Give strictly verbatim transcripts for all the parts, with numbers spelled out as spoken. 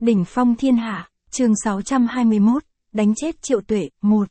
Đỉnh phong thiên hạ, chương sáu trăm hai mươi mốt, đánh chết Triệu Tuệ, một.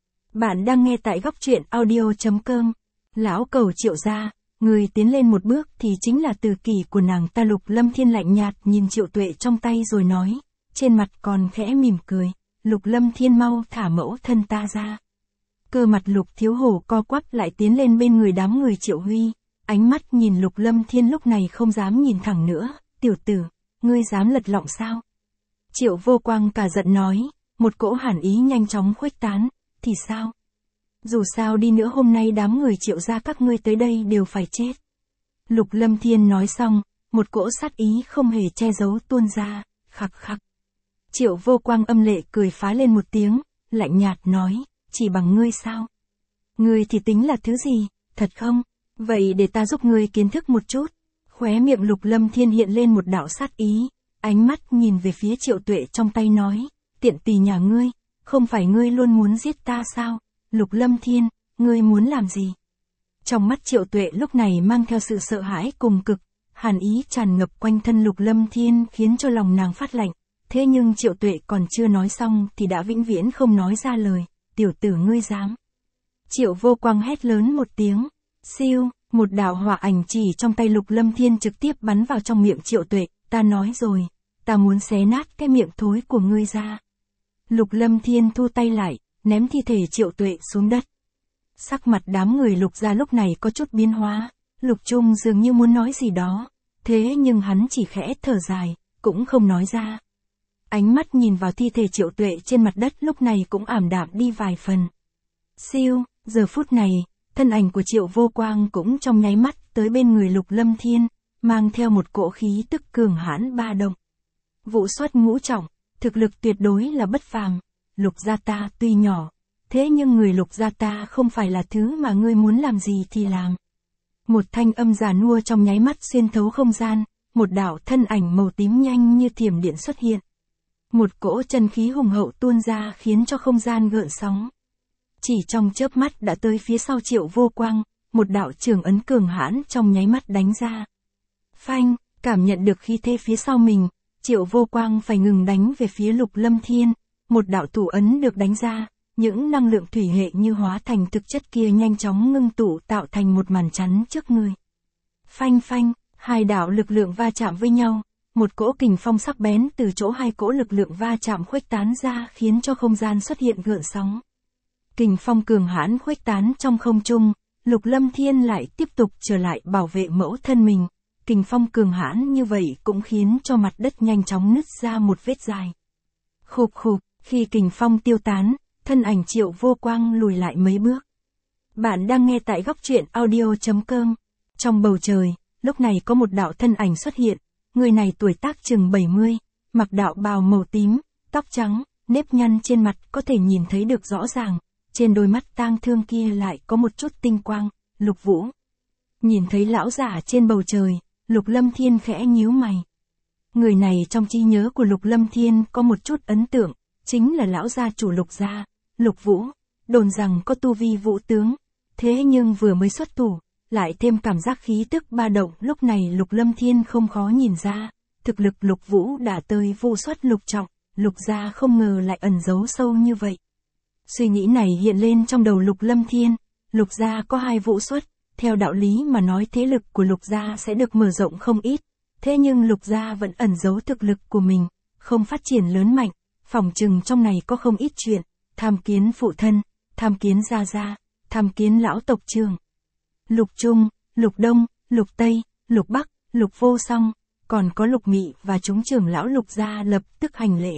Bạn đang nghe tại góc truyện audio chấm com. Lão cầu Triệu gia, người tiến lên một bước thì chính là từ kỷ của nàng ta. Lục Lâm Thiên lạnh nhạt nhìn Triệu Tuệ trong tay rồi nói, trên mặt còn khẽ mỉm cười, Lục Lâm Thiên mau thả mẫu thân ta ra. Cơ mặt Lục Thiếu Hổ co quắp lại tiến lên bên người đám người Triệu Huy, ánh mắt nhìn Lục Lâm Thiên lúc này không dám nhìn thẳng nữa, tiểu tử, ngươi dám lật lọng sao? Triệu Vô Quang cả giận nói, một cỗ hàn ý nhanh chóng khuếch tán, thì sao? Dù sao đi nữa hôm nay đám người Triệu gia các ngươi tới đây đều phải chết. Lục Lâm Thiên nói xong, một cỗ sát ý không hề che giấu tuôn ra, khặc khặc. Triệu Vô Quang âm lệ cười phá lên một tiếng, lạnh nhạt nói, chỉ bằng ngươi sao? Ngươi thì tính là thứ gì, thật không? Vậy để ta giúp ngươi kiến thức một chút. Khóe miệng Lục Lâm Thiên hiện lên một đạo sát ý, ánh mắt nhìn về phía Triệu Tuệ trong tay nói, tiện tỳ nhà ngươi, không phải ngươi luôn muốn giết ta sao? Lục Lâm Thiên, ngươi muốn làm gì? Trong mắt Triệu Tuệ lúc này mang theo sự sợ hãi cùng cực, hàn ý tràn ngập quanh thân Lục Lâm Thiên khiến cho lòng nàng phát lạnh, thế nhưng Triệu Tuệ còn chưa nói xong thì đã vĩnh viễn không nói ra lời, tiểu tử ngươi dám. Triệu Vô Quang hét lớn một tiếng, siêu, một đạo hỏa ảnh chỉ trong tay Lục Lâm Thiên trực tiếp bắn vào trong miệng Triệu Tuệ, ta nói rồi, ta muốn xé nát cái miệng thối của ngươi ra. Lục Lâm Thiên thu tay lại, ném thi thể Triệu Tuệ xuống đất. Sắc mặt đám người Lục gia lúc này có chút biến hóa, Lục Trung dường như muốn nói gì đó, thế nhưng hắn chỉ khẽ thở dài, cũng không nói ra. Ánh mắt nhìn vào thi thể Triệu Tuệ trên mặt đất lúc này cũng ảm đạm đi vài phần. Siêu, giờ phút này, thân ảnh của Triệu Vô Quang cũng trong nháy mắt tới bên người Lục Lâm Thiên, mang theo một cỗ khí tức cường hãn ba động. Vũ xuất ngũ trọng, thực lực tuyệt đối là bất phàm. Lục gia ta tuy nhỏ, thế nhưng người Lục gia ta không phải là thứ mà ngươi muốn làm gì thì làm. Một thanh âm già nua trong nháy mắt xuyên thấu không gian, một đạo thân ảnh màu tím nhanh như thiểm điện xuất hiện. Một cỗ chân khí hùng hậu tuôn ra khiến cho không gian gợn sóng. Chỉ trong chớp mắt đã tới phía sau Triệu Vô Quang, một đạo trường ấn cường hãn trong nháy mắt đánh ra. Phanh, cảm nhận được khí thế phía sau mình, Triệu Vô Quang phải ngừng đánh về phía Lục Lâm Thiên, một đạo thủ ấn được đánh ra, những năng lượng thủy hệ như hóa thành thực chất kia nhanh chóng ngưng tụ tạo thành một màn chắn trước người. Phanh phanh, hai đạo lực lượng va chạm với nhau, một cỗ kình phong sắc bén từ chỗ hai cỗ lực lượng va chạm khuếch tán ra khiến cho không gian xuất hiện gợn sóng. Kình phong cường hãn khuếch tán trong không trung, Lục Lâm Thiên lại tiếp tục trở lại bảo vệ mẫu thân mình. Kình phong cường hãn như vậy cũng khiến cho mặt đất nhanh chóng nứt ra một vết dài. Khục khục, khi kình phong tiêu tán, thân ảnh Triệu Vô Quang lùi lại mấy bước. Bạn đang nghe tại góc truyện audio chấm com. Trong bầu trời, lúc này có một đạo thân ảnh xuất hiện, người này tuổi tác chừng bảy mươi, mặc đạo bào màu tím, tóc trắng, nếp nhăn trên mặt có thể nhìn thấy được rõ ràng, trên đôi mắt tang thương kia lại có một chút tinh quang, Lục Vũ. Nhìn thấy lão giả trên bầu trời, Lục Lâm Thiên khẽ nhíu mày. Người này trong trí nhớ của Lục Lâm Thiên có một chút ấn tượng, chính là lão gia chủ Lục gia, Lục Vũ, đồn rằng có tu vi vũ tướng, thế nhưng vừa mới xuất thủ, lại thêm cảm giác khí tức ba động, lúc này Lục Lâm Thiên không khó nhìn ra, thực lực Lục Vũ đã tới vũ xuất lục trọng, Lục gia không ngờ lại ẩn giấu sâu như vậy. Suy nghĩ này hiện lên trong đầu Lục Lâm Thiên, Lục gia có hai vũ xuất, theo đạo lý mà nói thế lực của Lục gia sẽ được mở rộng không ít, thế nhưng Lục gia vẫn ẩn giấu thực lực của mình, không phát triển lớn mạnh, phỏng chừng trong này có không ít chuyện, tham kiến phụ thân, tham kiến gia gia, tham kiến lão tộc trưởng. Lục Trung, Lục Đông, Lục Tây, Lục Bắc, Lục Vô Song, còn có Lục Mị và chúng trưởng lão Lục gia lập tức hành lễ.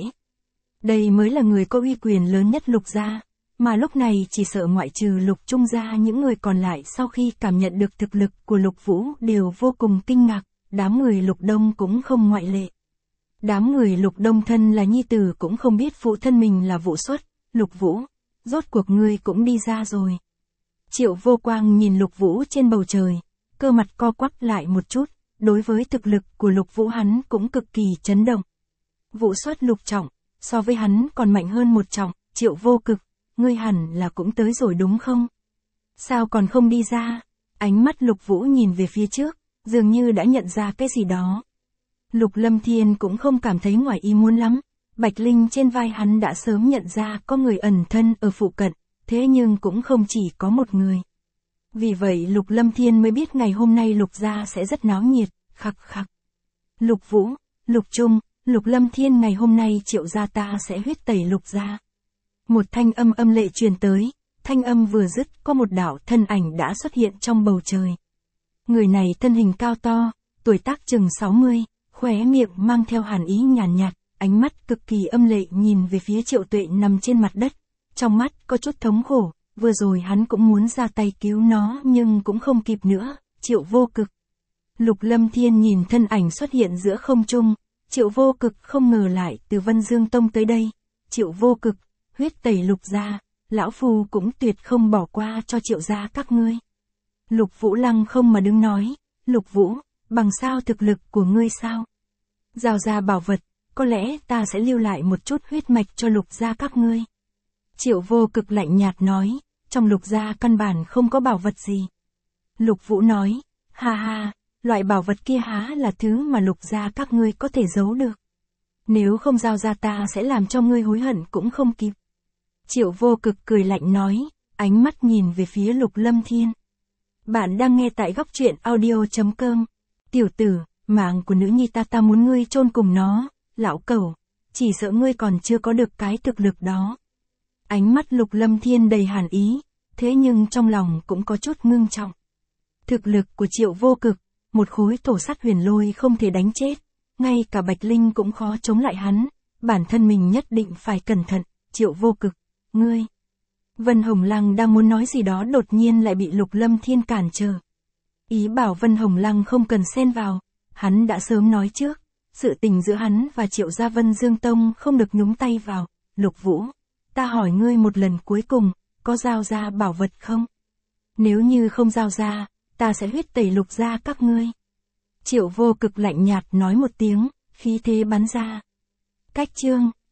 Đây mới là người có uy quyền lớn nhất Lục gia, mà lúc này chỉ sợ ngoại trừ Lục Trung gia những người còn lại sau khi cảm nhận được thực lực của Lục Vũ đều vô cùng kinh ngạc, đám người Lục Đông cũng không ngoại lệ. Đám người Lục Đông thân là nhi tử cũng không biết phụ thân mình là vũ xuất, Lục Vũ, rốt cuộc ngươi cũng đi ra rồi. Triệu Vô Quang nhìn Lục Vũ trên bầu trời, cơ mặt co quắp lại một chút, đối với thực lực của Lục Vũ hắn cũng cực kỳ chấn động. Vũ xuất lục trọng, so với hắn còn mạnh hơn một trọng, Triệu Vô Cực, ngươi hẳn là cũng tới rồi đúng không? Sao còn không đi ra? Ánh mắt Lục Vũ nhìn về phía trước, dường như đã nhận ra cái gì đó. Lục Lâm Thiên cũng không cảm thấy ngoài ý muốn lắm. Bạch Linh trên vai hắn đã sớm nhận ra có người ẩn thân ở phụ cận, thế nhưng cũng không chỉ có một người. Vì vậy Lục Lâm Thiên mới biết ngày hôm nay Lục gia sẽ rất náo nhiệt, khắc khắc. Lục Vũ, Lục Trung, Lục Lâm Thiên ngày hôm nay Triệu gia ta sẽ huyết tẩy Lục gia. Một thanh âm âm lệ truyền tới, thanh âm vừa dứt có một đạo thân ảnh đã xuất hiện trong bầu trời. Người này thân hình cao to, tuổi tác chừng sáu mươi, khóe miệng mang theo hàn ý nhàn nhạt, ánh mắt cực kỳ âm lệ nhìn về phía Triệu Tuệ nằm trên mặt đất. Trong mắt có chút thống khổ, vừa rồi hắn cũng muốn ra tay cứu nó nhưng cũng không kịp nữa, Triệu Vô Cực. Lục Lâm Thiên nhìn thân ảnh xuất hiện giữa không trung, Triệu Vô Cực không ngờ lại từ Vân Dương Tông tới đây. Triệu Vô Cực, huyết tẩy Lục gia, lão phu cũng tuyệt không bỏ qua cho Triệu gia các ngươi. Lục Vũ lăng không mà đứng nói, Lục Vũ, bằng sao thực lực của ngươi sao? Giao ra bảo vật, có lẽ ta sẽ lưu lại một chút huyết mạch cho Lục gia các ngươi. Triệu Vô Cực lạnh nhạt nói, trong Lục gia căn bản không có bảo vật gì. Lục Vũ nói, ha ha, loại bảo vật kia há là thứ mà Lục gia các ngươi có thể giấu được. Nếu không giao ra ta sẽ làm cho ngươi hối hận cũng không kịp. Triệu Vô Cực cười lạnh nói, ánh mắt nhìn về phía Lục Lâm Thiên. Bạn đang nghe tại góc truyện audio chấm com. Tiểu tử, mạng của nữ nhi ta ta muốn ngươi chôn cùng nó, lão cẩu, chỉ sợ ngươi còn chưa có được cái thực lực đó. Ánh mắt Lục Lâm Thiên đầy hàn ý, thế nhưng trong lòng cũng có chút ngưng trọng. Thực lực của Triệu Vô Cực, một khối thổ sắt huyền lôi không thể đánh chết, ngay cả Bạch Linh cũng khó chống lại hắn, bản thân mình nhất định phải cẩn thận. Triệu Vô Cực, ngươi. Vân Hồng Lăng đang muốn nói gì đó đột nhiên lại bị Lục Lâm Thiên cản trở. Ý bảo Vân Hồng Lăng không cần xen vào, hắn đã sớm nói trước, sự tình giữa hắn và Triệu gia Vân Dương Tông không được nhúng tay vào. Lục Vũ, ta hỏi ngươi một lần cuối cùng, có giao ra bảo vật không? Nếu như không giao ra, ta sẽ huyết tẩy Lục gia các ngươi. Triệu Vô Cực lạnh nhạt nói một tiếng, khí thế bắn ra. Cách chương